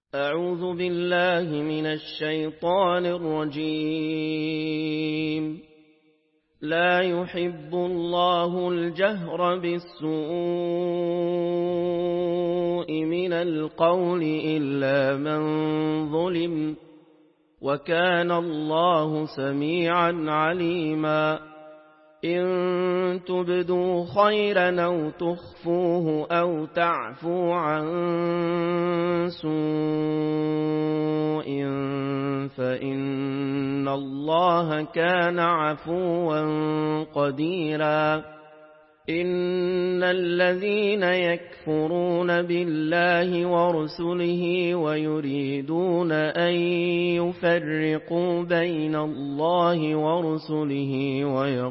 أعوذ بالله من الشيطان الرجيم. لا يحب الله الجهر بالسوء من القول إلا من ظلم، وكان الله سميعا عليما. إن تبدوا خيرا أو تخفوه أو تعفو عن سوء فإن الله كان عفوا قديرا. إن الذين يكفرون بالله ورسله ويريدون أن يفرقوا بين الله ورسله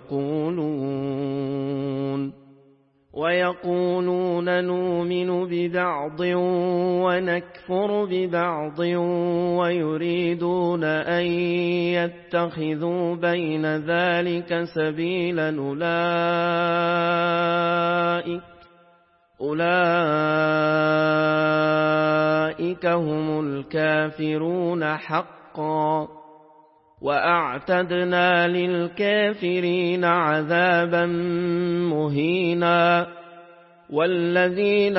ويقولون نؤمن ببعض ونكفر ببعض ويريدون أن يتخذوا بين ذلك سبيلا أولئك هم الكافرون حقا، وأعتدنا للكافرين عذابا مهينا. والذين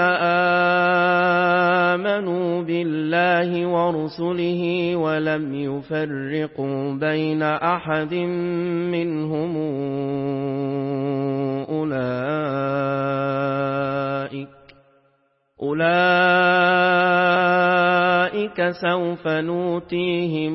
آمنوا بالله ورسله ولم يفرقوا بين أحد منهم أولئك سوف نؤتيهم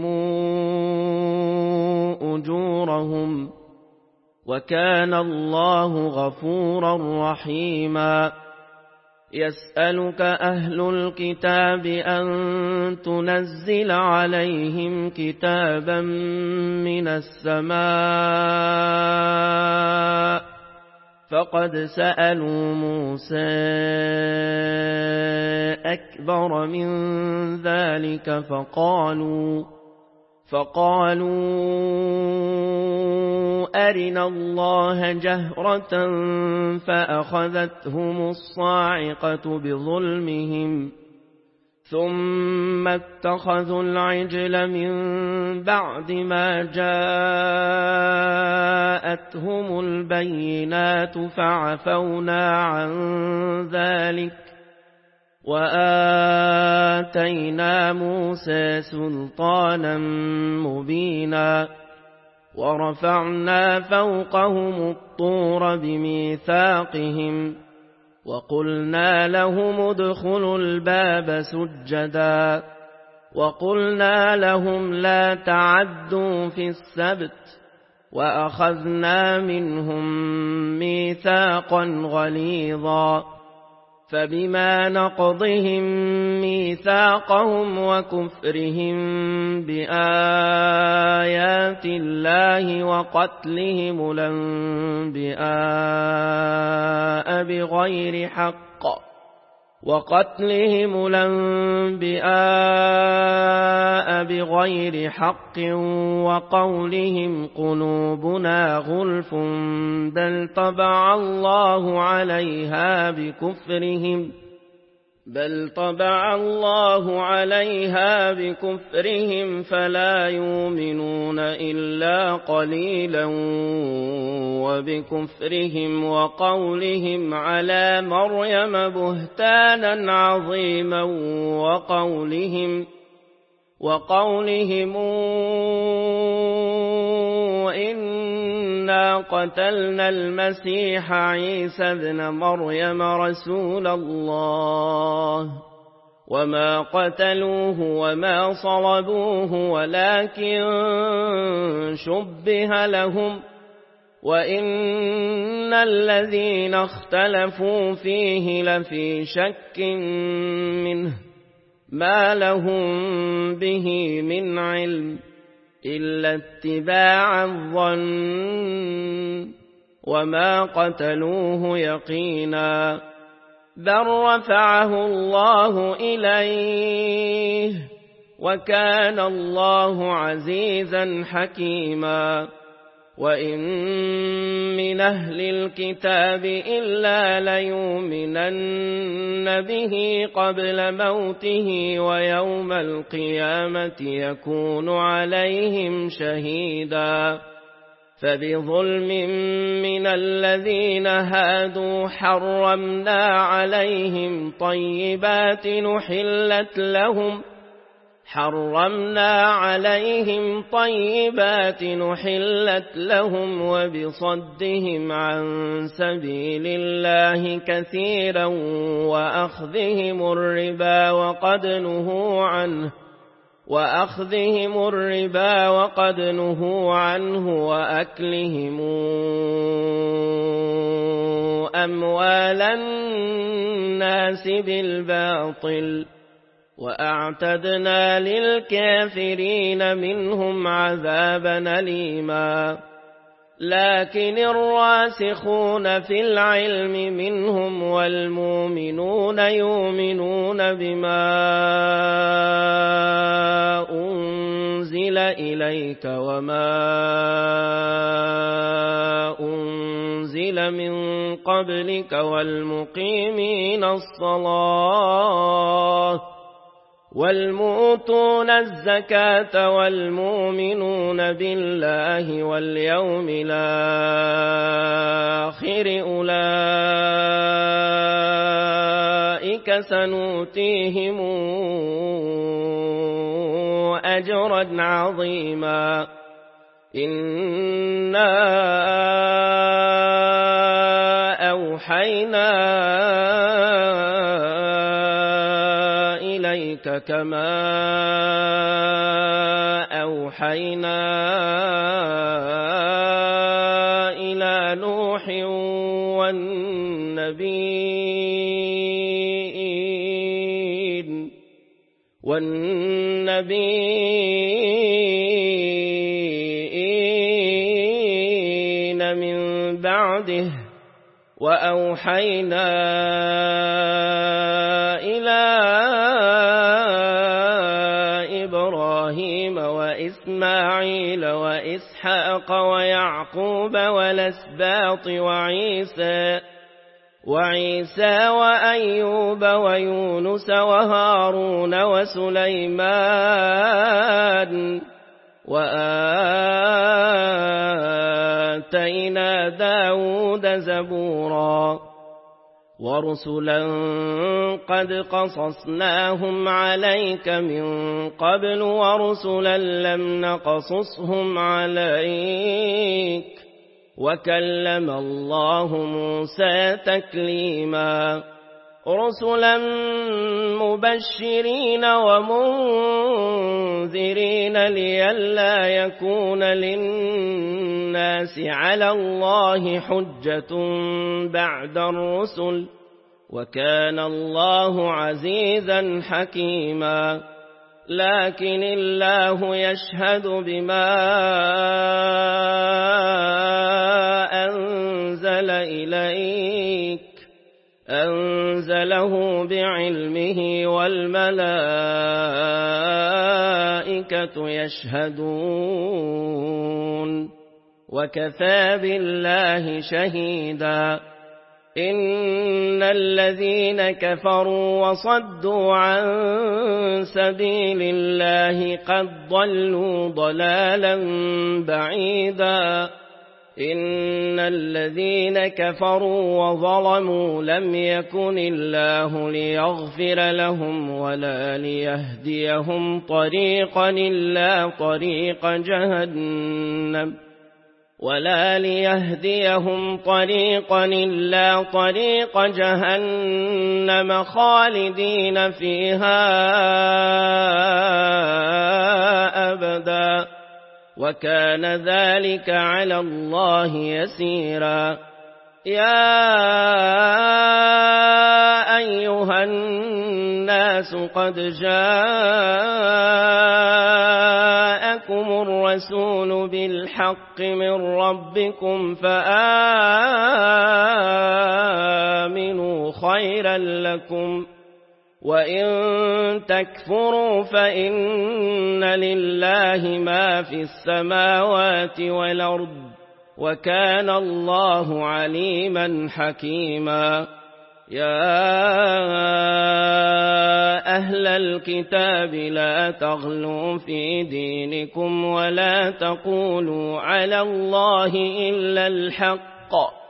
أجورهم، وكان الله غفورا رحيما. يسألك أهل الكتاب أن تنزل عليهم كتابا من السماء، فقد سألوا موسى أكبر من ذلك فقالوا أرنا الله جهرة فأخذتهم الصاعقة بظلمهم، ثم اتخذوا العجل من بعد ما جاءتهم البينات فعفونا عن ذلك وآتينا موسى سلطانا مبينا. ورفعنا فوقهم الطور بميثاقهم وقلنا لهم ادخلوا الباب سجدا، وقلنا لهم لا تعدوا في السبت، وأخذنا منهم ميثاقا غليظا. فبما نقضهم ميثاقهم وكفرهم بآيات الله وقتلهم الأنبياء بغير حق وقولهم قلوبنا غلف بل طبع الله عليها بكفرهم فلا يؤمنون إلا قليلا. وبكفرهم وقولهم على مريم بهتانا عظيما وقولهم إنا قتلنا المسيح عيسى ابن مريم رسول الله وما قتلوه وما صلبوه ولكن شبه لهم، وإن الذين اختلفوا فيه لفي شك منه ما لهم به من علم إلا اتباع الظن، وما قتلوه يقينا بل رفعه الله إليه وكان الله عزيزا حكيما. وإن من أهل الكتاب إلا ليؤمنن به قبل موته ويوم القيامة يكون عليهم شهيدا فبظلم من الذين هادوا حرمنا عليهم طيبات نحلت لهم وبصدهم عن سبيل الله كثيرا وأخذهم الربا وقد نهوا عنه وأكلهم أموال الناس بالباطل وأعتدنا للكافرين منهم عذابا أليما لكن الراسخون في العلم منهم والمؤمنون يؤمنون بما أنزل إليك وما أنزل من قبلك والمؤتون الزكاة والمؤمنون بالله واليوم الآخر أولئك سنؤتيهم أجرا عظيما إنا أوحينا إليك كما أوحينا إلى نوح والنبيين من بعده وأوحينا إلى إبراهيم وإسماعيل وإسحاق ويعقوب والأسباط وعيسى وأيوب ويونس وهارون وسليمان وآتينا داود زبورا ورسلا قد قصصناهم عليك من قبل ورسلا لم نقصصهم عليك وكلم الله موسى تكليما رسلا مبشرين ومنذرين لئلا يكون للناس على الله حجة بعد الرسل وكان الله عزيزا حكيما لكن الله يشهد بما أنزل إليك أنزله بعلمه والملائكة يشهدون وكفى بالله شهيدا إن الذين كفروا وصدوا عن سبيل الله قد ضلوا ضلالا بعيدا إن الذين كفروا وظلموا لم يكن الله ليغفر لهم ولا ليهديهم طريقا إلا طريق جهنم خالدين فيها أبدا وكان ذلك على الله يسيرا يا أيها الناس قد جاءكم الرسول بالحق من ربكم فآمنوا خيرا لكم وإن تكفروا فإن لله ما في السماوات والأرض وكان الله عليما حكيما. يا أهل الكتاب لا تغلوا في دينكم ولا تقولوا على الله إلا الحق،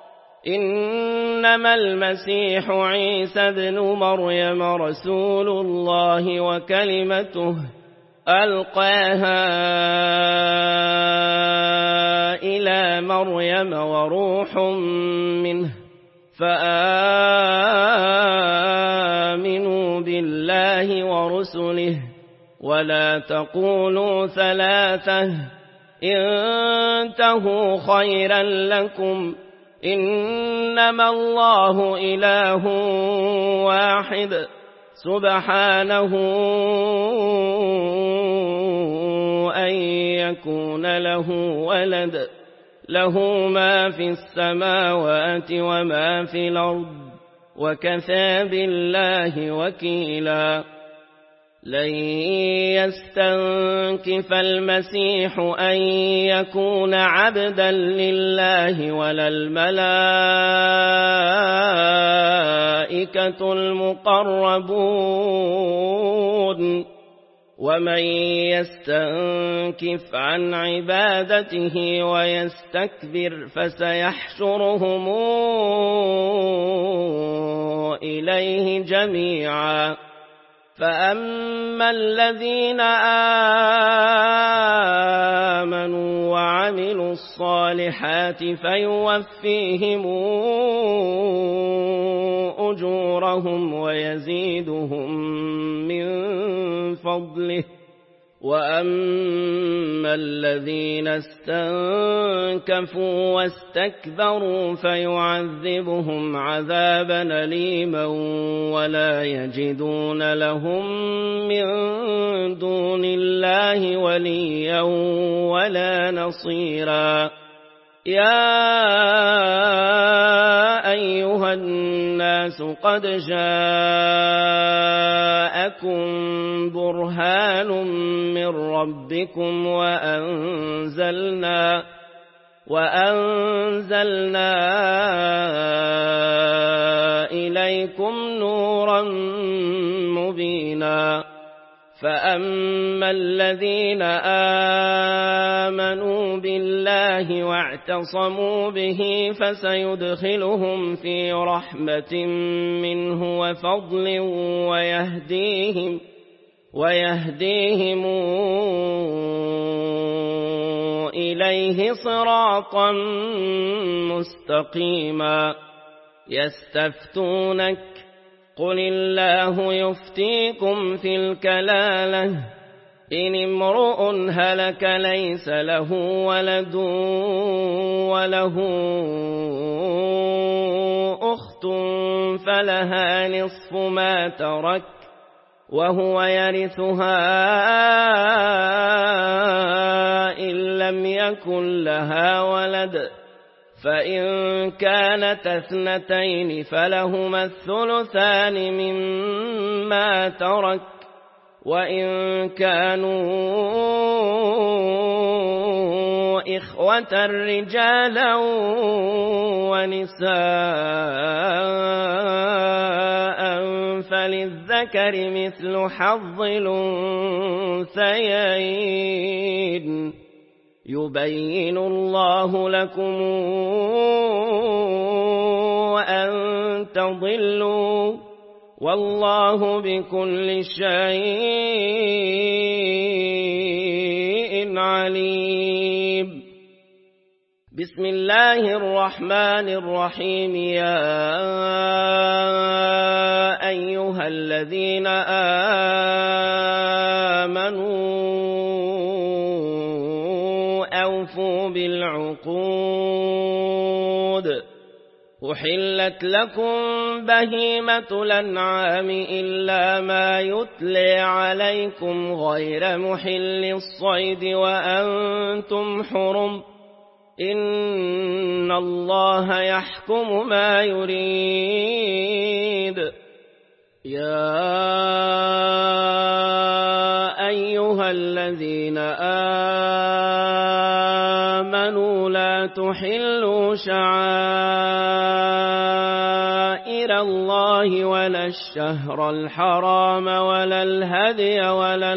إنما المسيح عيسى ابن مريم رسول الله وكلمته ألقاها إلى مريم وروح منه، فآمنوا بالله ورسله ولا تقولوا ثلاثة، انتهوا خيرا لكم، إنما الله إله واحد سبحانه أن يكون له ولد، له ما في السماوات وما في الأرض، وكفى بالله وكيلا. لن يستنكف المسيح أن يكون عبدا لله ولا الملائكة المقربون، ومن يستنكف عن عبادته ويستكبر فسيحشرهم إليه جميعا. فأما الذين آمنوا وعملوا الصالحات فيوفيهم أجورهم ويزيدهم من فضله، وأما الذين استنكفوا واستكبروا فيعذبهم عذابا أليما ولا يجدون لهم من دون الله وليا ولا نصيرا. يا أيها الناس قد جاءكم برهان من ربكم وأنزلنا إليكم نورا مبينا. فأما الذين آمنوا بالله واعتصموا به فسيدخلهم في رحمة منه وفضل ويهديهم إليه صراطا مستقيما. يستفتونك قل الله يفتيكم في الكلالة، إن امرؤ هلك ليس له ولد وله أخت فلها نصف ما ترك وهو يرثها إن لم يكن لها ولد، فإن كانت اثنتين فلهما الثلثان مما ترك، وإن كانوا إخوة رجالا ونساء فللذكر مثل حظ الأنثيين، يبين الله لكم أن تضلوا، والله بكل شيء عليم. بسم الله الرحمن الرحيم. يا أيها الذين آمنوا أوفوا بالعقود، أحلت لكم بهيمة الأنعام إلا ما يتلى عليكم غير محل الصيد وأنتم حرم، إن الله يحكم ما يريد. يا أيها الذين آمنوا لا تحلوا شعائر الله ولا الشهر الحرام ولا الهدي ولا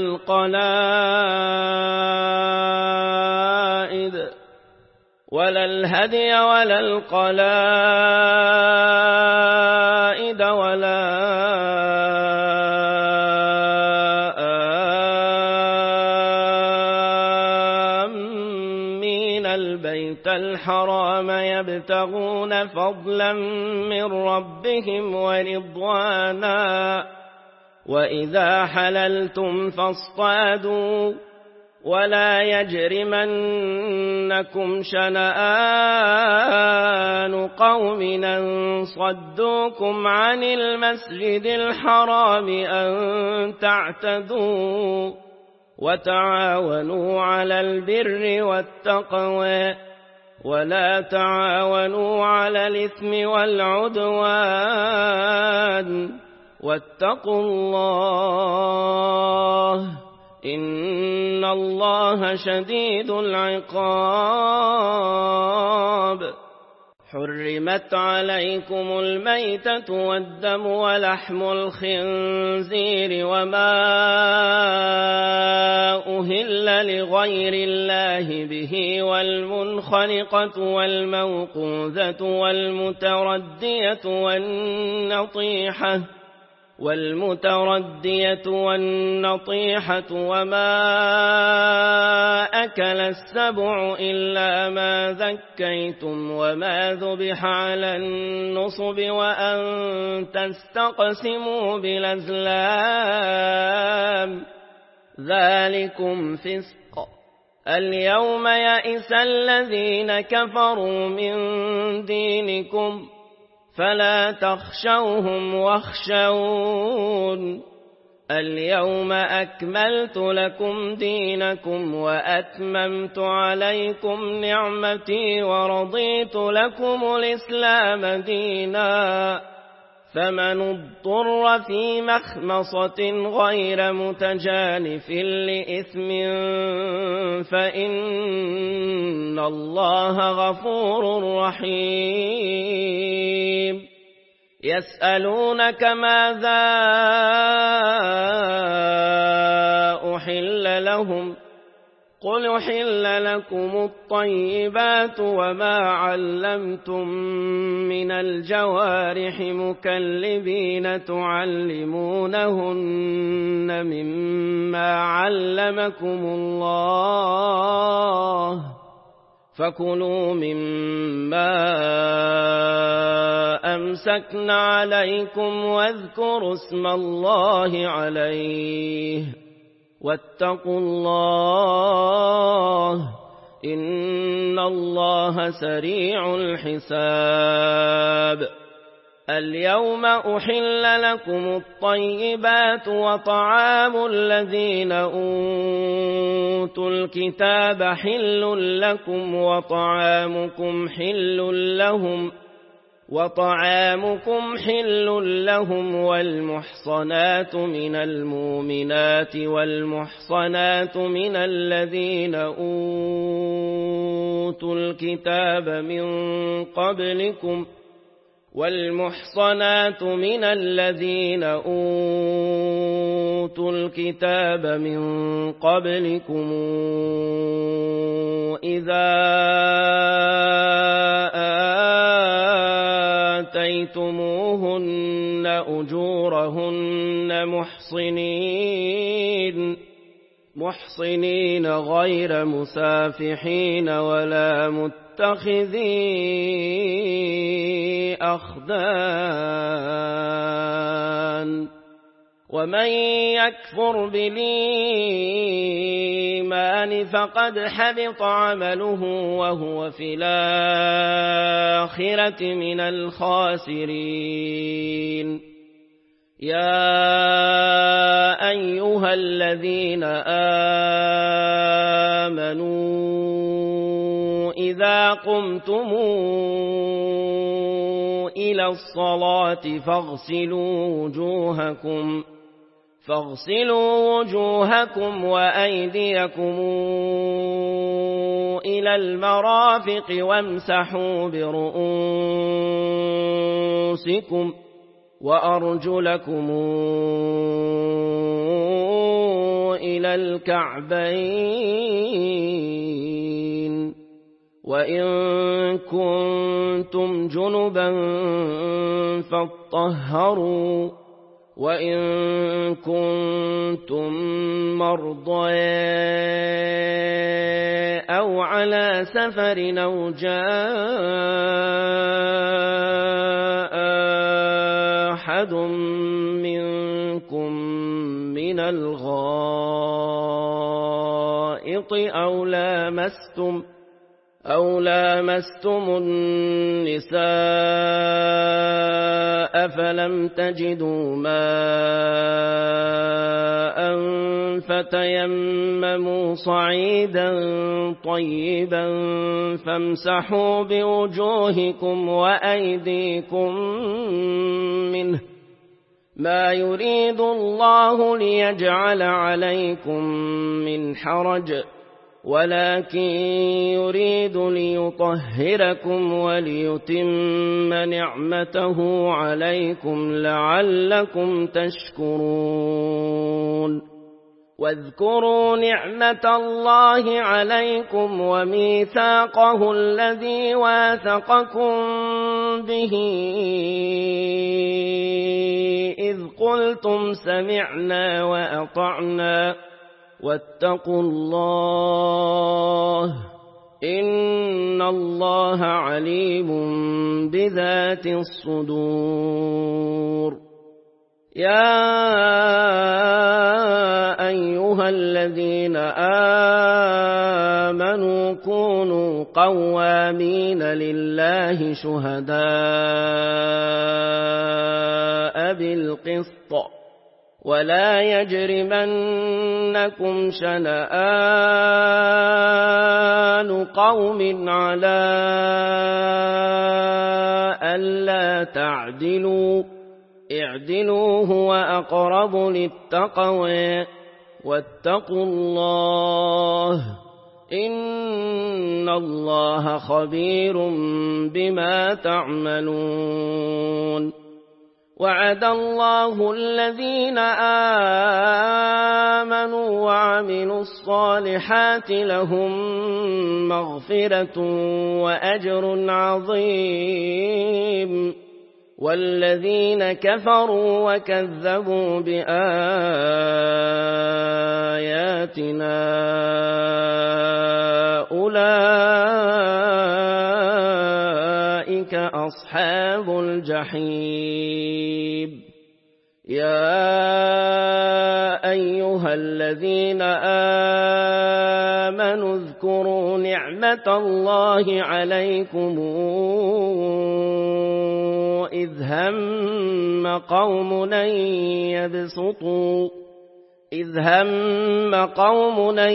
القلائد ولا آمين البيت الحرام يبتغون فضلا من ربهم ورضوانا وإذا حللتم فاصطادوا ولا يجرمنكم شنآن قوم أن صدوكم عن المسجد الحرام أن تعتدوا وتعاونوا على البر والتقوى ولا تعاونوا على الإثم والعدوان واتقوا الله إن الله شديد العقاب. حرمت عليكم الميتة والدم ولحم الخنزير وما أهل لغير الله به والمنخنقة والموقوذة والمتردية والنطيحة وما أكل السبع إلا ما ذكيتم وما ذبح على النصب وأن تستقسموا بالأزلام ذلكم فسق. اليوم يئس الذين كفروا من دينكم فلا تخشوهم واخشون. اليوم أكملت لكم دينكم وأتممت عليكم نعمتي ورضيت لكم الإسلام دينا. فمن اضطر في مخمصة غير متجانف لإثم فإن الله غفور رحيم. يسألونك ماذا أحل لهم قل أحل لكم الطيبات وما علمتم من الجوارح مكلبين تعلمونهن مما علمكم الله فكلوا مما أمسكن عليكم واذكروا اسم الله عليه واتقوا الله إن الله سريع الحساب. اليوم أحل لكم الطيبات وطعام الذين أوتوا الكتاب حل لكم وطعامكم حل لهم والمحصنات من المؤمنات والمحصنات من الذين أوتوا الكتاب من قبلكم إذا آتيتموهن أجورهن محصنين غير مسافحين ولا متخذي أخدان. ومن يكفر بالإيمان فقد حبط عمله وهو في الآخرة من الخاسرين. يا أيها الذين آمنوا إذا قمتم إلى الصلاة فاغسلوا وجوهكم وأيديكم إلى المرافق وامسحوا برؤوسكم وأرجلكم إلى الكعبين وإن كنتم جنبا فاطهروا وإن كنتم مرضى أو على سفر أو جاء أحد منكم من الغائط أو لامستم النساء فلم تجدوا ماء فتيمموا صعيدا طيبا فامسحوا بوجوهكم وأيديكم منه ما يريد الله ليجعل عليكم من حرج ولكن يريد ليطهركم وليتم نعمته عليكم لعلكم تشكرون واذكروا نعمة الله عليكم وميثاقه الذي واثقكم به إذ قلتم سمعنا وأطعنا واتقوا الله إن الله عليم بذات الصدور يا أيها الذين آمنوا كونوا قوامين لله شهداء بالقسط ولا يجرمنكم شنآن قوم على ألا تعدلوا اعدلوا هو أقرب للتقوى واتقوا الله إن الله خبير بما تعملون وعد الله الذين آمنوا وعملوا الصالحات لهم مغفرة وأجر عظيم والذين كفروا وكذبوا بآياتنا أولئك أصحاب الجحيم يا أيها الذين آمنوا اذكروا نعمة الله عليكم إذ هم قوم أن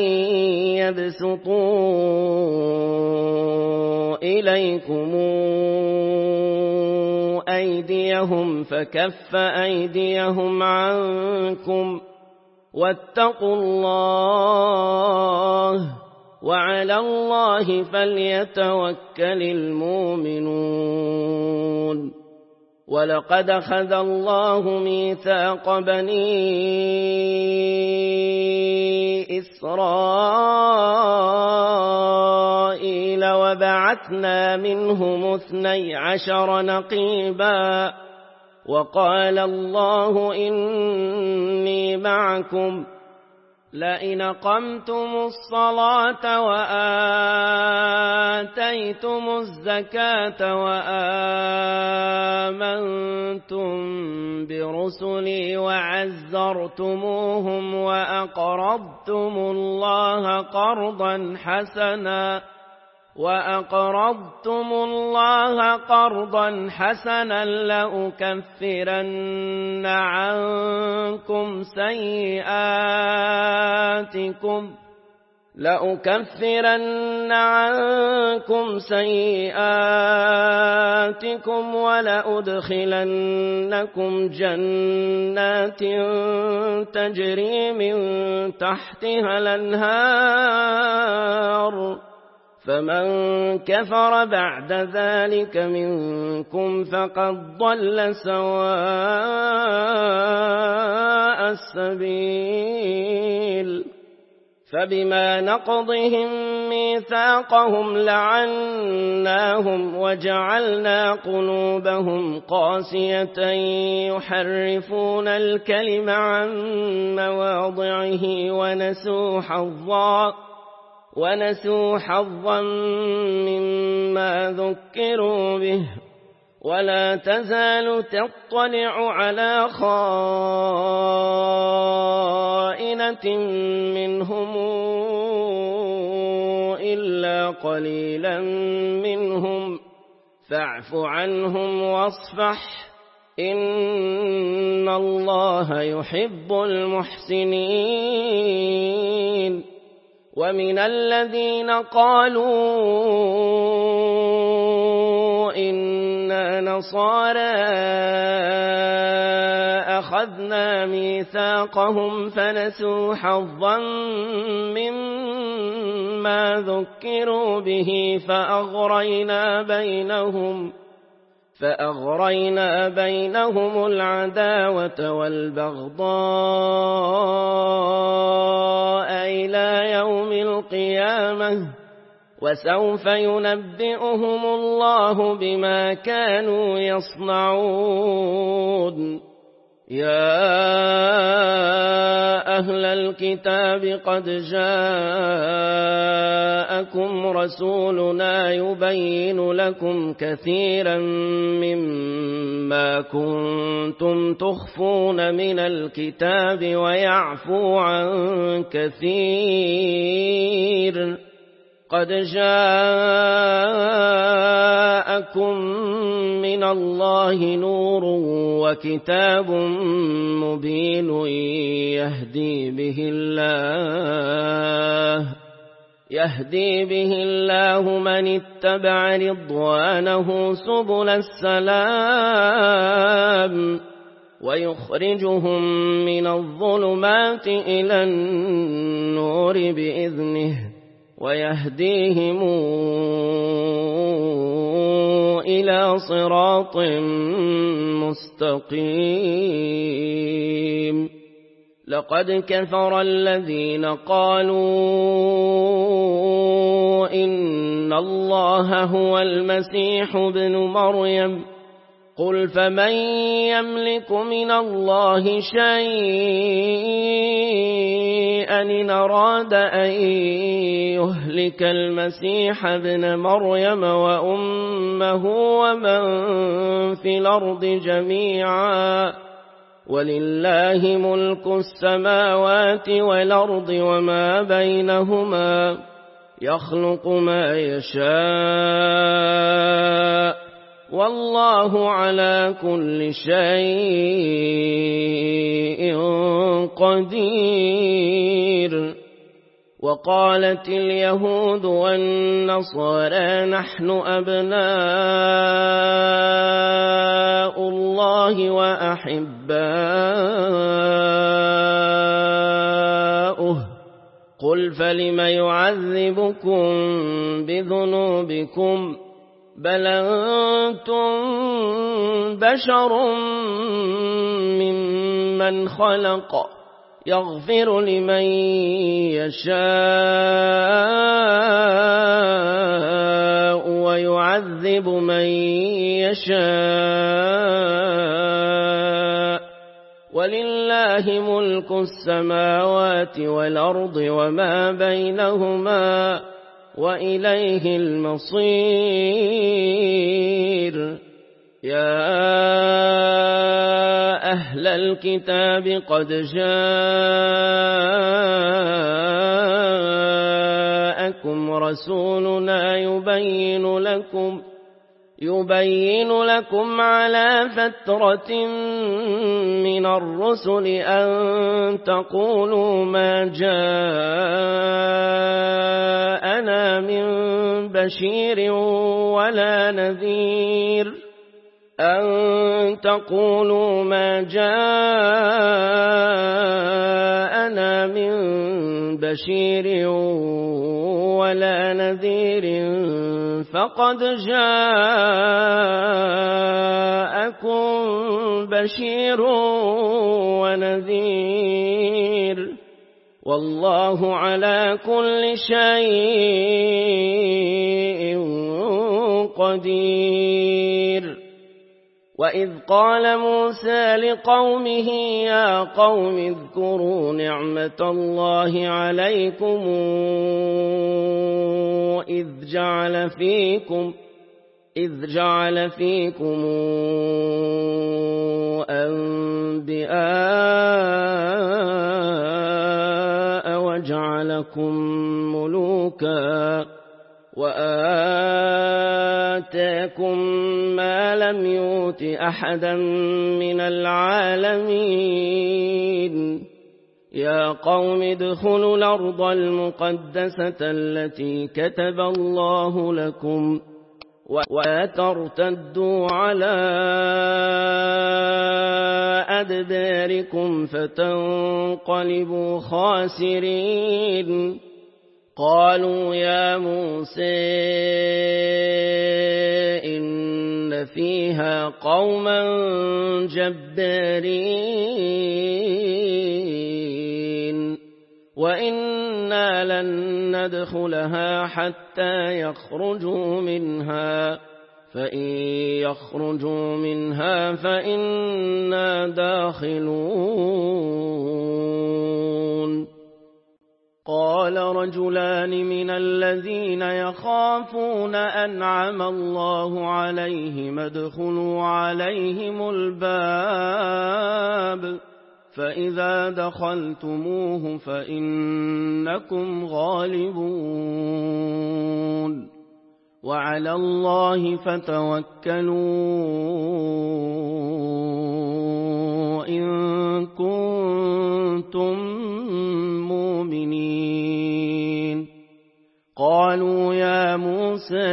يبسطوا إليكم أيديهم فكف أيديهم عنكم واتقوا الله وعلى الله فليتوكل المؤمنون ولقد أخذ الله ميثاق بني إسرائيل وبعثنا منهم 12 نقيبا وقال الله إني معكم لئن أقمتم الصلاة وآتيتم الزكاة وآمنتم برسلي وعزرتموهم وأقرضتم الله قرضا حسنا لأكفرن لأكفرن عنكم سيئاتكم ولأدخلنكم جنات تجري من تحتها الأنهار فمن كفر بعد ذلك منكم فقد ضل سواء السبيل فبما نقضهم ميثاقهم لعناهم وجعلنا قلوبهم قاسية يحرفون الكلم عن مواضعه ونسوا حظا مما ذكروا به ولا تزال تطلع على خائنة منهم إلا قليلا منهم فاعف عنهم واصفح إن الله يحب المحسنين ومن الذين قالوا إنا نصارى أخذنا ميثاقهم فنسوا حظا مما ذكروا به فأغرينا بينهم العداوة والبغضاء إلى يوم القيامة وسوف ينبئهم الله بما كانوا يصنعون يا أهل الكتاب قد جاءكم رسولنا يبين لكم كثيرا مما كنتم تخفون من الكتاب ويعفو عن كثير قد جاءكم من الله نور وكتاب مبين يهدي به الله من اتبع رضوانه سبل السلام ويخرجهم من الظلمات إلى النور بإذنه ويهديهم إلى صراط مستقيم لقد كفر الذين قالوا إن الله هو المسيح ابن مريم قل فمن يملك من الله شيئا إن أراد أن يهلك المسيح ابن مريم وأمه ومن في الأرض جميعا ولله ملك السماوات والأرض وما بينهما يخلق ما يشاء والله على كل شيء قدير وقالت اليهود والنصارى نحن أبناء الله وأحباؤه قل فلم يعذبكم بذنوبكم بل أنتم بشر ممن خلق يغفر لمن يشاء ويعذب من يشاء ولله ملك السماوات والأرض وما بينهما وإليه المصير يا أهل الكتاب قد جاءكم رسولنا يبين لكم على فترة من الرسل أن تقولوا ما جاءكم بشير ولا نذير أن تقولوا ما جاءنا من بشير ولا نذير فقد جاءكم بشير ونذير والله على كل شيء قدير. وإذ قال موسى لقومه يا قوم اذكروا نعمة الله عليكم إذ جعل فيكم أنبياء وجعلكم ملوكا وآتاكم ما لم يؤت أحدا من العالمين يا قوم ادخلوا الأرض المقدسة التي كتب الله لكم ولا ترتدوا على أدباركم فتنقلبوا خاسرين. قالوا يا موسى إن فيها قوما جبارين وإنا لن ندخلها حتى يخرجوا منها فإن يخرجوا منها فإنا داخلون. قال رجلان من الذين يخافون أنعم الله عليهم ادخلوا عليهم الباب فإذا دخلتموه فإنكم غالبون وعلى الله فتوكلوا إن كنتم مؤمنين. قالوا يا موسى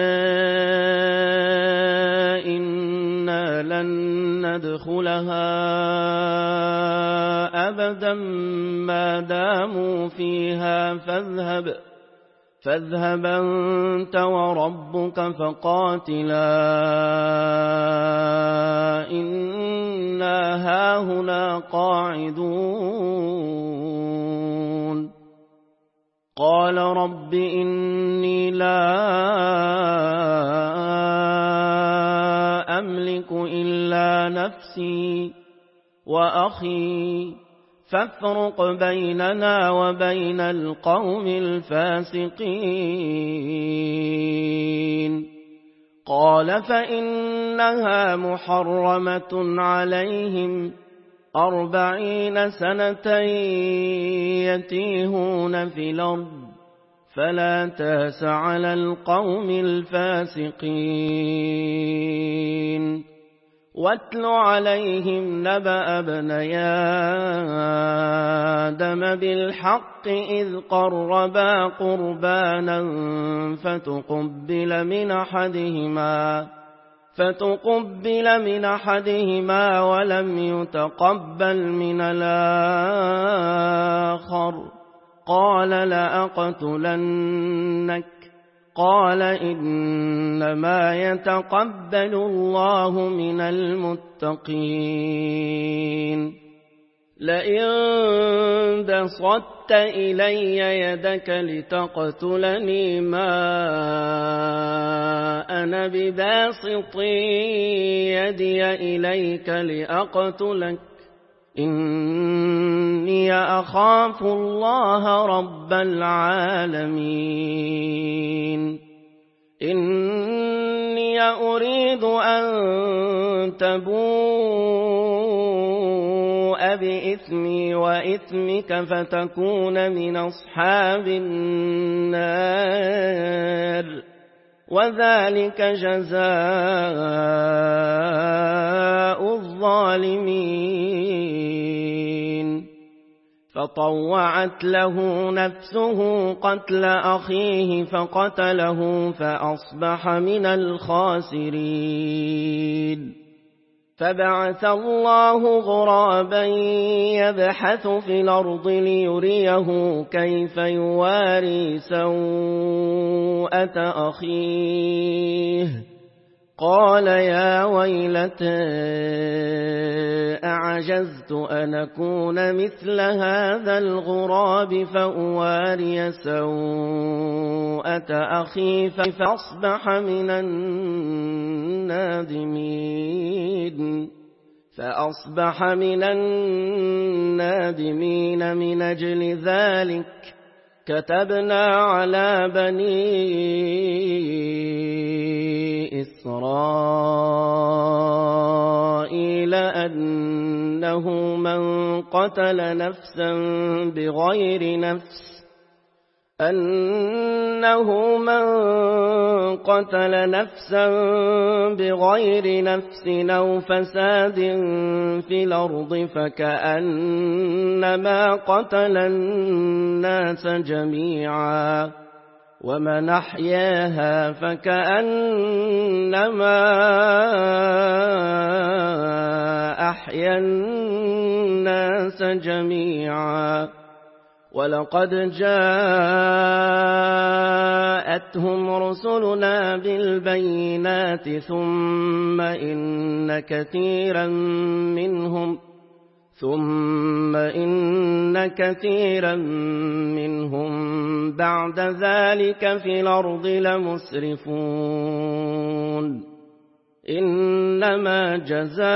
إنا لن ندخلها أبدا ما داموا فيها فاذهب أنت وربك فقاتلا إنا هاهنا قاعدون. قال رب إني لا أملك إلا نفسي وأخي فافرق بيننا وبين القوم الفاسقين. قال فإنها محرمة عليهم 40 سنة يتيهون في الأرض فلا تأس على القوم الفاسقين. واتل عليهم نبأ ابني آدم بالحق إذ قربا قربانا فتقبل من أحدهما ولم يتقبل من الآخر قال لأقتلنك قال إنما يتقبل الله من المتقين. لئن بسطت إلي يدك لتقتلني ما أنا بباسط يدي إليك لأقتلك إني أخاف الله رب العالمين. إني أريد أن تبوء بإثمي وإثمك فتكون من أصحاب النار وذلك جزاء الظالمين. فطوعت له نفسه قتل أخيه فقتله فأصبح من الخاسرين. فبعث الله غرابا يبحث في الأرض ليريه كيف يواري سوءة أخيه قال يا ويلتى أعجزت أن أكون مثل هذا الغراب فأواري سوءة أخي فأصبح من النادمين من أجل ذلك كتبنا على بني إسرائيل أنه من قتل نفسا بغير نفس أو فساد في الأرض فكأنما قتل الناس جميعا ومن أحياها فكأنما أحيا الناس جميعا. ولقد جاءتهم رسلنا بالبينات ثم إن كثيرا منهم بعد ذلك في الأرض لمسرفون. إنما جزاء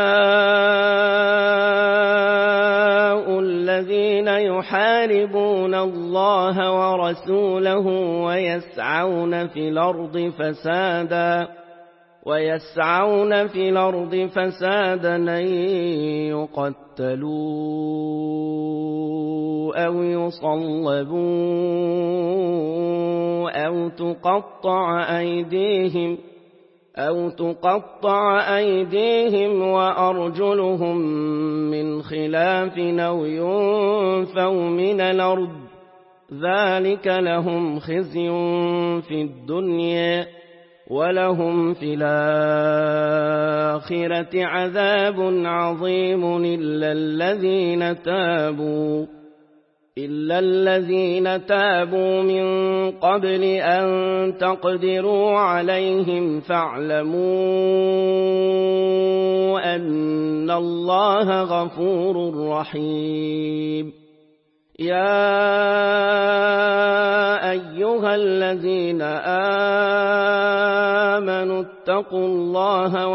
الذين يحاربون الله ورسوله ويسعون في الأرض فسادا أن يقتلوا أو يصلبوا أو تقطع أيديهم وأرجلهم من خلاف أو ينفوا من الأرض ذلك لهم خزي في الدنيا ولهم في الآخرة عذاب عظيم إلا الذين تابوا من قبل أن تقدروا عليهم فاعلموا أن الله غفور رحيم. يا أيها الذين آمنوا اتقوا الله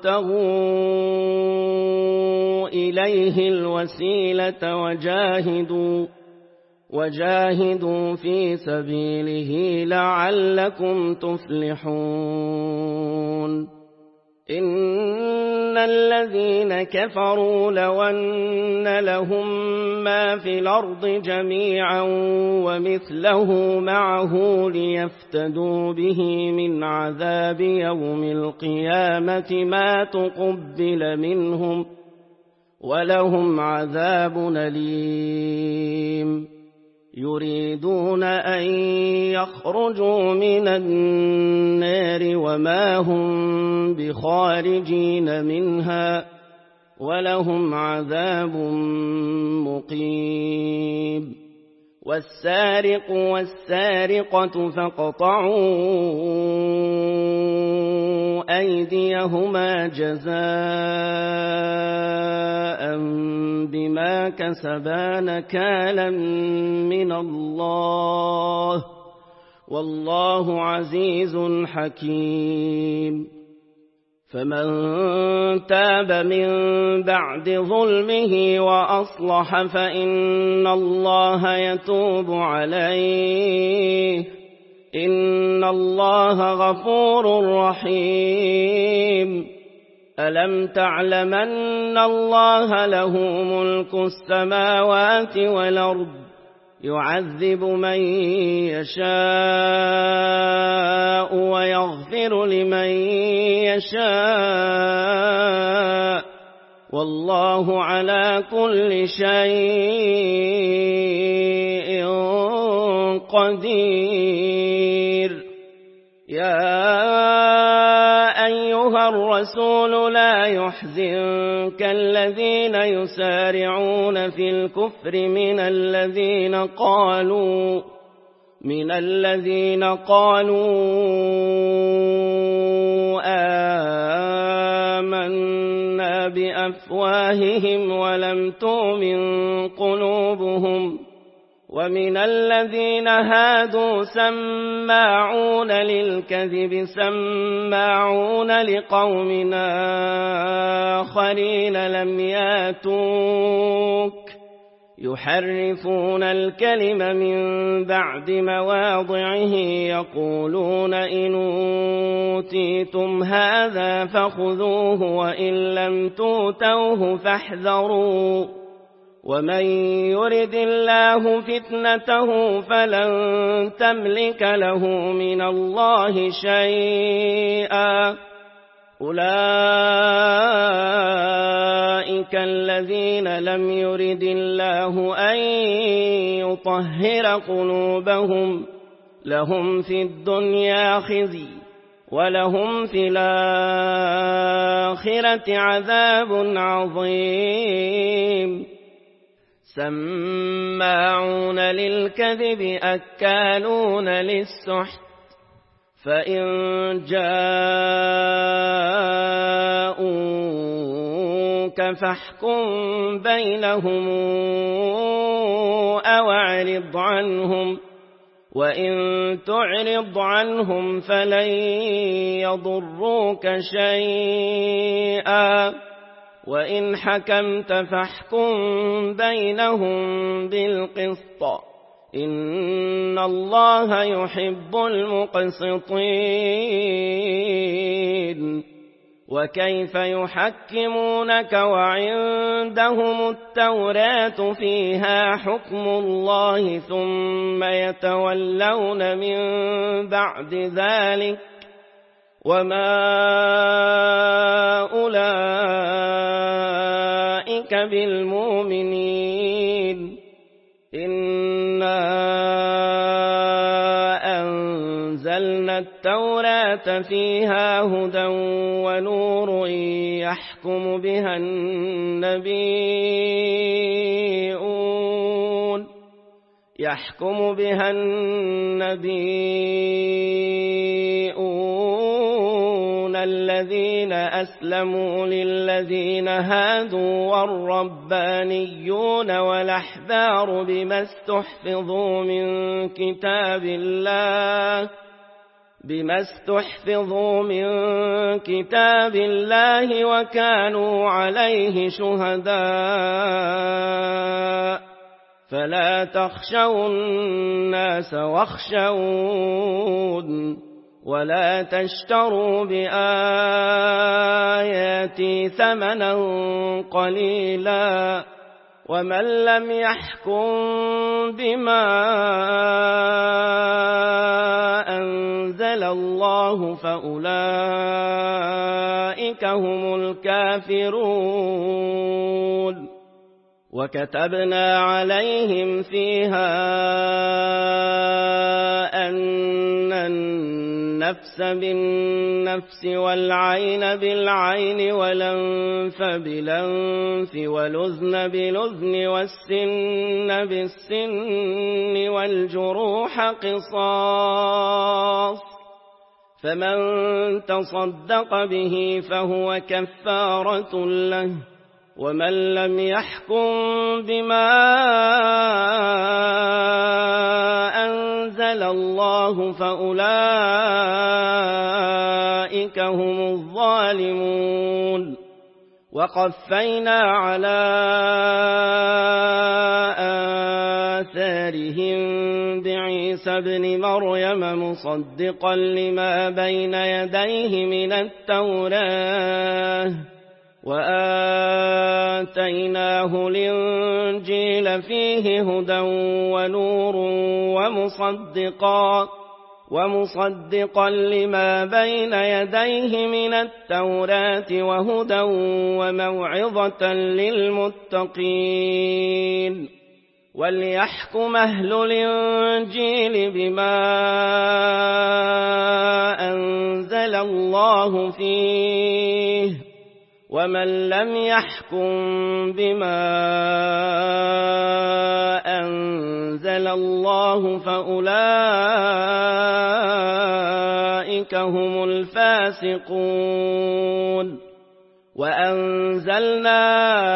وابتغوا إليه الوسيلة وجاهدوا في سبيله لعلكم تفلحون. إن الذين كفروا لو أن لهم ما في الأرض جميعا ومثله معه ليفتدوا به من عذاب يوم القيامة ما تقبل منهم ولهم عذاب أليم. يريدون أن يخرجوا من النار وما هم بخارجين منها ولهم عذاب مقيم. والسارق والسارقة فاقطعوا أيديهما جزاء بما كسبا نكالا من الله والله عزيز حكيم. فمن تاب من بعد ظلمه وأصلح فإن الله يتوب عليه إن الله غفور رحيم. ألم تعلم أن الله له ملك السماوات والأرض يعذب من يشاء ويغفر لمن يشاء والله على كل شيء قدير. يا أيها الرسول لا يحزنك الذين يسارعون في الكفر من الذين قالوا آمنا بأفواههم ولم تؤمن قلوبهم، ومن الذين هادوا سماعون للكذب سماعون لقوم آخرين لم ياتوك يحرفون الكلم من بعد مواضعه يقولون إن أوتيتم هذا فخذوه وإن لم تؤتوه فاحذروا، ومن يرد الله فتنته فلن تملك له من الله شيئا. أولئك الذين لم يرد الله أن يطهر قلوبهم، لهم في الدنيا خزي ولهم في الآخرة عذاب عظيم. سماعون للكذب أكالون للسحت، فإن جاءوك فاحكم بينهم أو اعرض عنهم، وإن تعرض عنهم فلن يضروك شيئا، وإن حكمت فاحكم بينهم بالقسط، إن الله يحب المقسطين. وكيف يحكمونك وعندهم التوراة فيها حكم الله ثم يتولون من بعد ذلك، وما أولئك بالمؤمنين. إنا أنزلنا التوراة فيها هدى ونور يحكم بها النبيون الذين أسلموا للذين هادوا والربانيون والأحبار بما استحفظوا من كتاب الله وكانوا عليه شهداء، فلا تخشوا الناس واخشون، ولا تشتروا بآياتي ثمنا قليلا، ومن لم يحكم بما أنزل الله فأولئك هم الكافرون. وكتبنا عليهم فيها أن النفس بالنفس والعين بالعين والأنف بالأنف والأذن بالأذن والسن بالسن والجروح قصاص، فمن تصدق به فهو كفارة له، ومن لم يحكم بما أنزل الله فأولئك هم الظالمون. وقفينا على آثارهم بعيسى ابن مريم مصدقا لما بين يديه من التوراة، وآتيناه الإنجيل فيه هدى ونور ومصدقا لما بين يديه من التوراة وهدى وموعظة للمتقين وليحكم أهل الإنجيل بما أنزل الله فيه ومن لم يحكم بما أنزل الله فأولئك هم الفاسقون وأنزلنا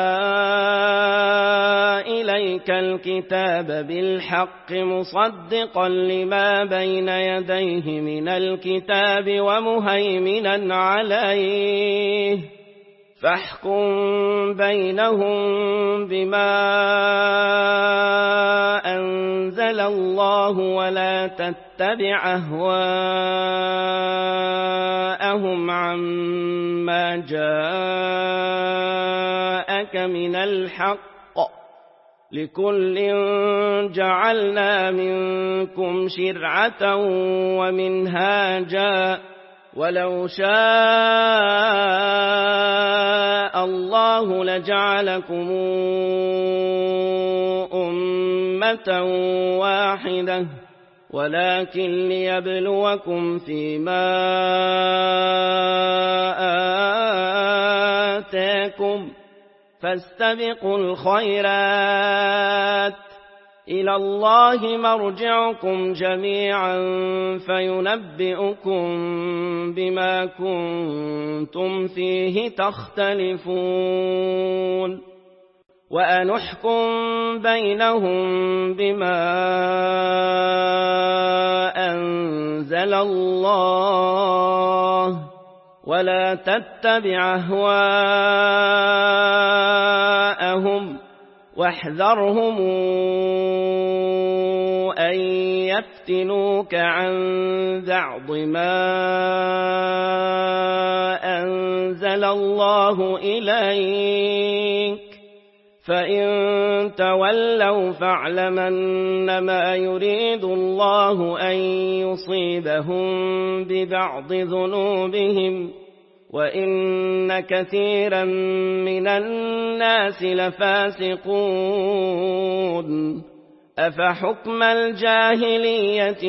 إليك الكتاب بالحق مصدقا لما بين يديه من الكتاب ومهيمنا عليه فاحكم بينهم بما أنزل الله ولا تتبع أهواءهم عما جاءك من الحق لكل جعلنا منكم شرعة ومنهاجا ولو شاء الله لجعلكم أمة واحدة ولكن ليبلوكم فيما آتاكم فاستبقوا الخيرات إلى الله مرجعكم جميعا فينبئكم بما كنتم فيه تختلفون وأنحكم بينهم بما أنزل الله ولا تتبع أهواءهم واحذرهم أن يفتنوك عن بعض ما أنزل الله إليك فإن تولوا فاعلم أنما يريد الله أن يصيبهم ببعض ذنوبهم وإن كثيرا من الناس لفاسقون أفحكم الجاهلية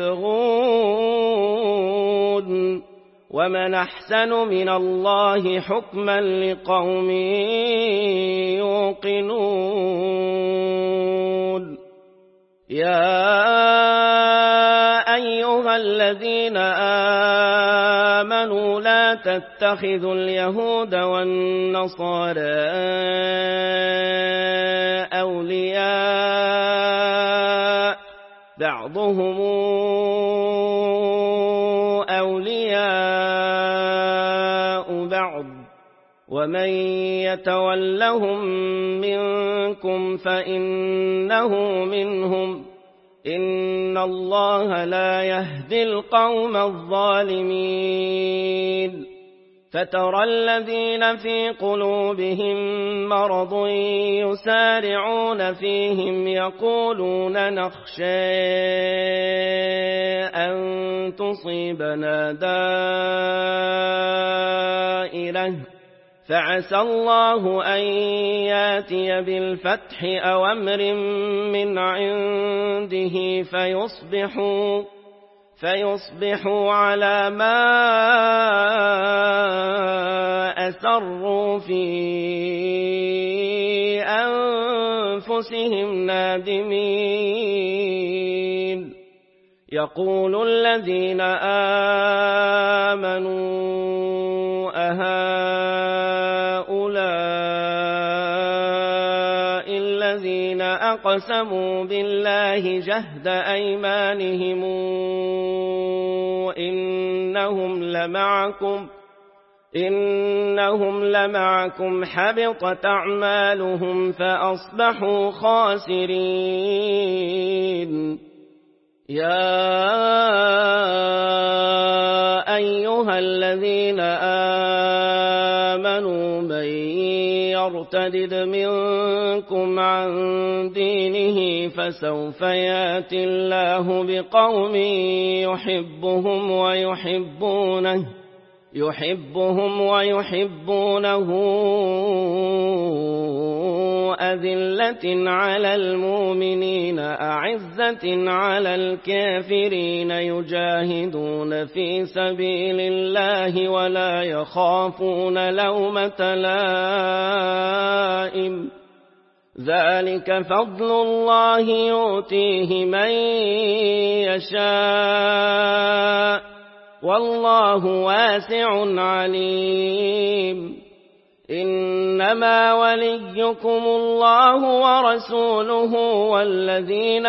يبغون ومن أحسن من الله حكما لقوم يوقنون يا أيها الذين آمنوا لا تتخذوا اليهود والنصارى أولياء بعضهم أولياء بعض ومن يتولهم منكم فإنه منهم إن الله لا يهدي القوم الظالمين فترى الذين في قلوبهم مرض يسارعون فيهم يقولون نخشى أن تصيبنا دائرة فعسى الله أن ياتي بالفتح أو أمر من عنده فيصبحوا على ما أسروا في أنفسهم نادمين يقول الذين آمنوا أهؤلاء الذين أقسموا بالله جهد أيمانهم إنهم لمعكم حبطت أعمالهم فأصبحوا خاسرين يا أيها الذين آمنوا من يرتد منكم عن دينه فسوف يأتي الله بقوم يحبهم ويحبونه أذلة على المؤمنين أعزة على الكافرين يجاهدون في سبيل الله ولا يخافون لومة لائم ذلك فضل الله يؤتيه من يشاء والله واسع عليم إنما وليكم الله ورسوله والذين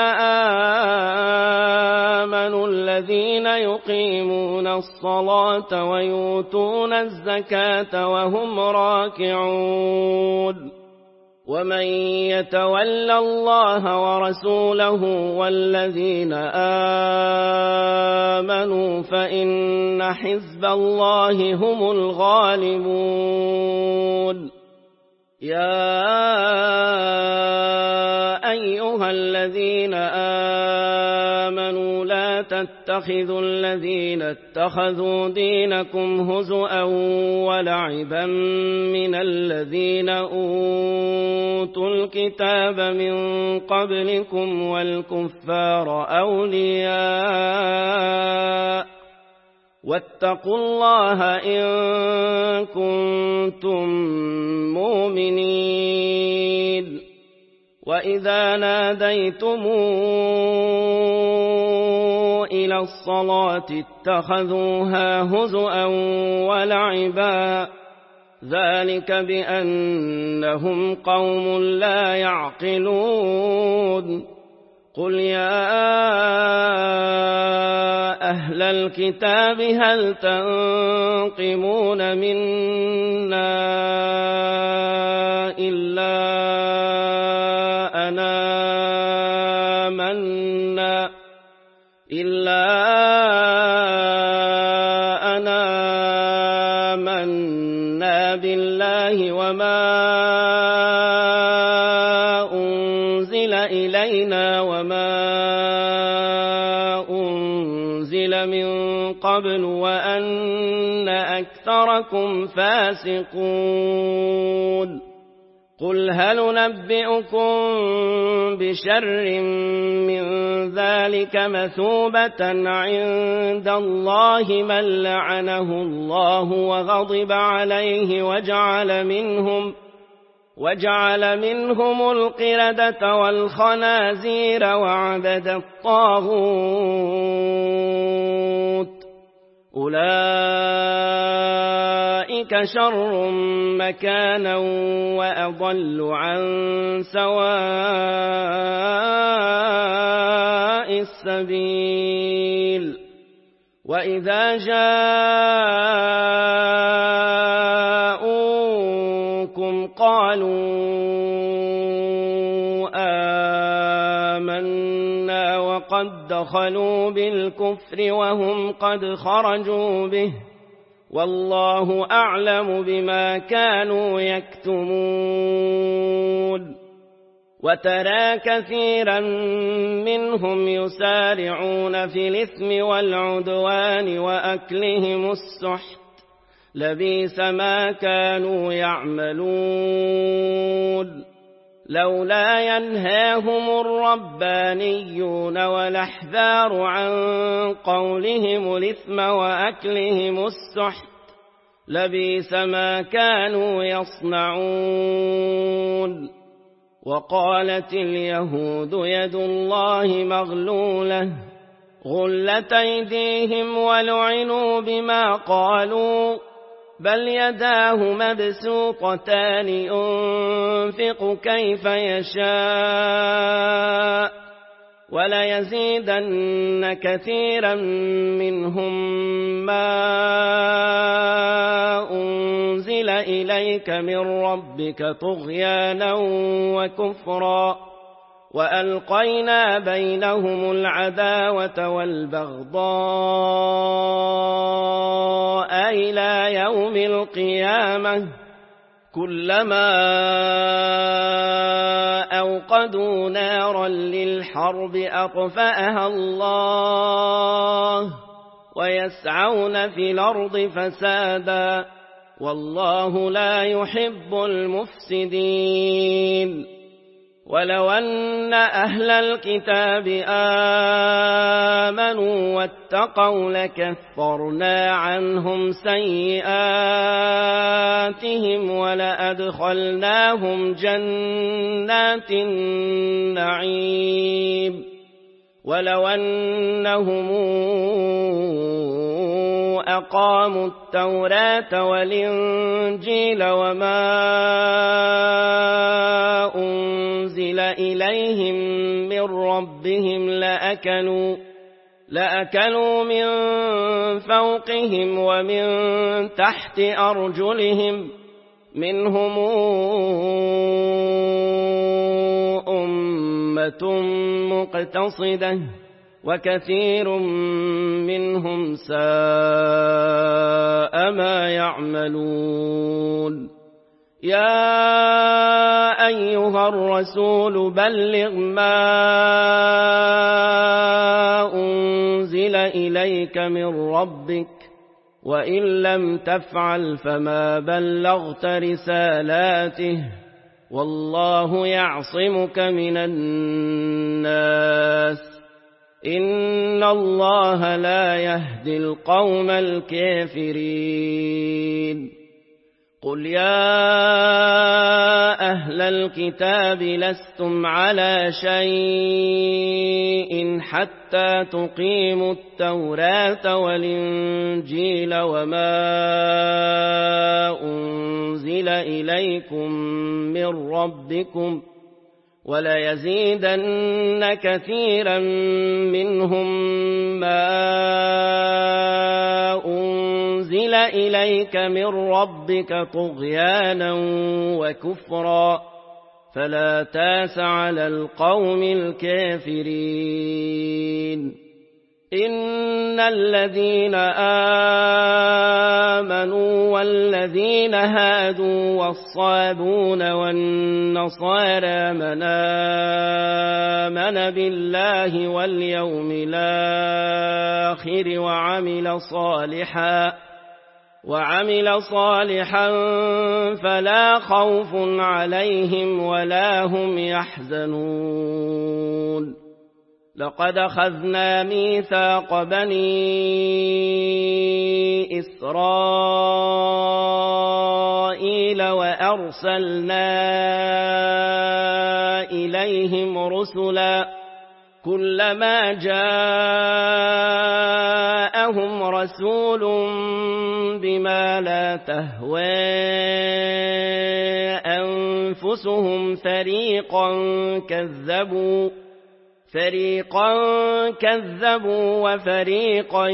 آمنوا الذين يقيمون الصلاة ويؤتون الزكاة وهم راكعون ومن يتول الله ورسوله والذين آمنوا فإن حزب الله هم الغالبون يا أيها الذين آمنوا لا تتخذوا الذين اتخذوا دينكم هزؤا ولعبا من الذين أوتوا الكتاب من قبلكم والكفار أولياء واتقوا الله إن كنتم مؤمنين وإذا ناديتم إلى الصلاة اتخذوها هزؤا ولعبا ذلك بأنهم قوم لا يعقلون قل يا أهل الكتاب هل تنقمون منا إلا أنا آمنا بالله وما أنزل إلينا وما أنزل من قبل وأن أكثركم فاسقون قل هل ننبئكم بشر من ذلك مثوبة عند الله من لعنه الله وغضب عليه وجعل منهم القردة والخنازير وعبد الطاغوت أولئك شر مكانا وأضل عن سواء السبيل وإذا جاءوكم قالوا آمنا وقد دخلوا بالكفر وهم قد خرجوا به والله أعلم بما كانوا يكتمون وترى كثيرا منهم يسارعون في الإثم والعدوان وأكلهم السحت لبئس ما كانوا يعملون لولا ينهاهم الربانيون والأحبار عن قولهم الإثم وأكلهم السحت لبئس ما كانوا يصنعون وقالت اليهود يد الله مغلولة غلت أيديهم ولعنوا بما قالوا بل يداه مبسوطتان ينفق كيف يشاء وليزيدن كثيرا منهم ما أنزل إليك من ربك طغيانا وكفرا وألقينا بينهم العداوة والبغضاء إلى يوم القيامة كلما أوقدوا نارا للحرب أطفأها الله ويسعون في الأرض فسادا والله لا يحب المفسدين ولو أن أهل الكتاب آمنوا واتقوا لكفرنا عنهم سيئاتهم ولأدخلناهم جنات النعيم ولو أنهم أقاموا التوراة والإنجيل وما أنزل إليهم من ربهم لأكلوا من فوقهم ومن تحت أرجلهم منهم أمة مقتصدة وكثير منهم ساء ما يعملون يا أيها الرسول بلغ ما أنزل إليك من ربك وإن لم تفعل فما بلغت رسالاته والله يعصمك من الناس إن الله لا يهدي القوم الكافرين قل يا أهل الكتاب لستم على شيء حتى تقيموا التوراة والإنجيل وما أنزل إليكم من ربكم وليزيدن كثيرا منهم ما أنزل إليك من ربك طغيانا وكفرا فلا تاس على القوم الكافرين إن الذين آمنوا والذين هادوا والصابون والنصارى من آمن بالله واليوم الآخر وعمل صالحا فلا خوف عليهم ولا هم يحزنون لقد أخذنا ميثاق بني إسرائيل وأرسلنا إليهم رسلا كلما جاءهم رسول بما لا تهوى أنفسهم فريقا كذبوا وفريقا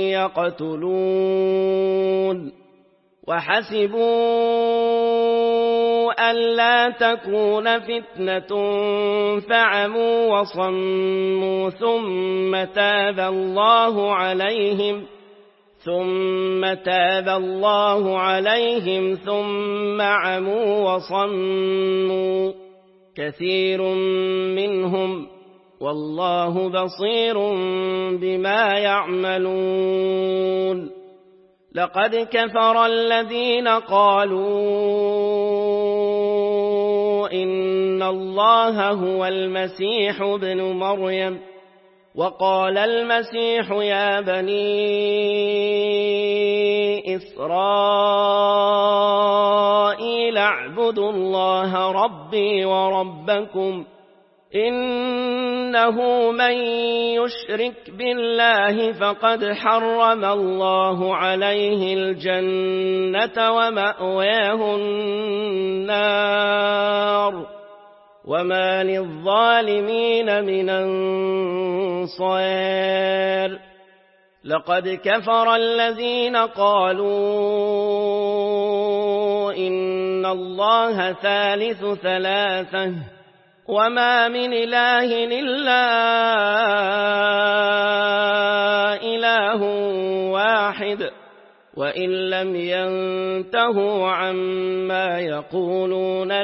يقتلون وحسبوا ألا تكون فتنة فعموا وصموا ثم تاب الله عليهم ثم عموا وصموا كثير منهم والله بصير بما يعملون لقد كفر الذين قالوا إن الله هو المسيح ابن مريم وقال المسيح يا بني إسرائيل اعبدوا الله ربي وربكم إنه من يشرك بالله فقد حرم الله عليه الجنة ومأواه النار وما للظالمين من أنصار لقد كفر الذين قالوا إن الله ثالث ثلاثة وما من إله إلا إله واحد وإن لم ينتهوا عما يقولون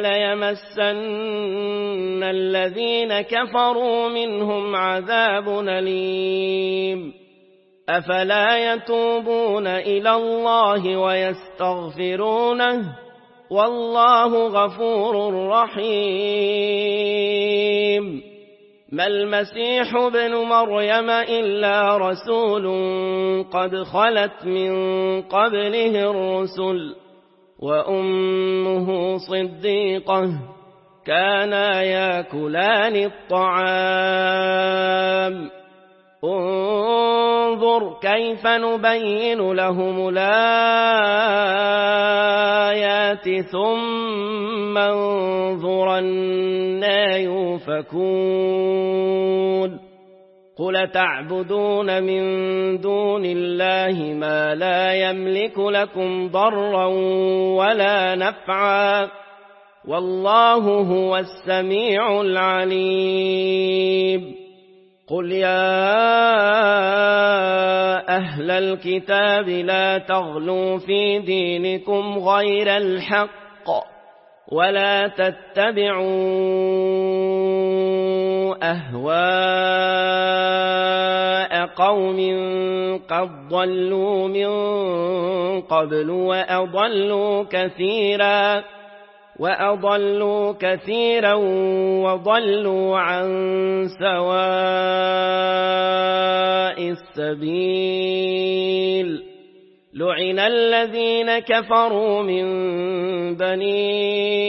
ليمسن الذين كفروا منهم عذاب أليم أفلا يتوبون إلى الله ويستغفرونه والله غفور رحيم ما المسيح ابن مريم إلا رسول قد خلت من قبله الرسل وأمه صديقة كانا يأكلان الطعام انظر كيف نبين لهم الآيات ثم انظر أنى يؤفكون قل تعبدون من دون الله ما لا يملك لكم ضرا ولا نفعا والله هو السميع العليم قل يا أهل الكتاب لا تغلوا في دينكم غير الحق ولا تتبعوا أهواء قوم قد ضلوا من قبل وأضلوا كثيرا وضلوا عن سواء السبيل لعن الذين كفروا من بني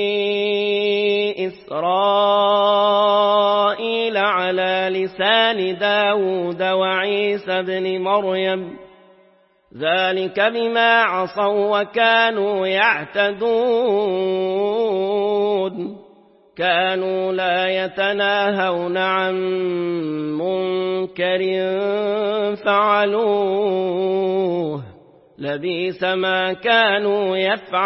إسرائيل على لسان داود وعيسى بن مريم ذلك بما عصوا وكانوا يعتدون كانوا لا يتناهون عن منكر فعلوه لبئس ما كانوا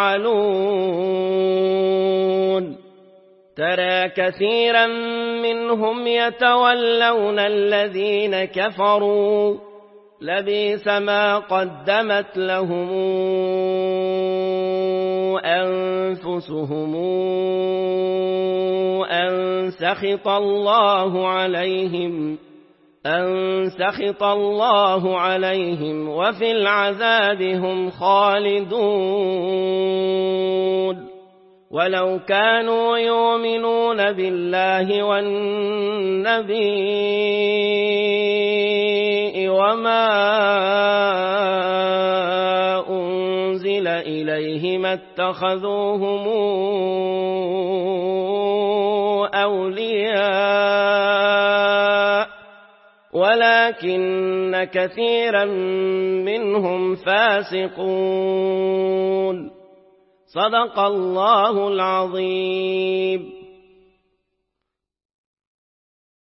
يفعلون ترى كثيرا منهم يتولون الذين كفروا لبئس ما قدمت لهم أنفسهم أن سخط الله عليهم وفي العذاب هم خالدون ولو كانوا يؤمنون بالله والنبي وما أنزل إليه ما اتخذوهم أولياء ولكن كثيرا منهم فاسقون صدق الله العظيم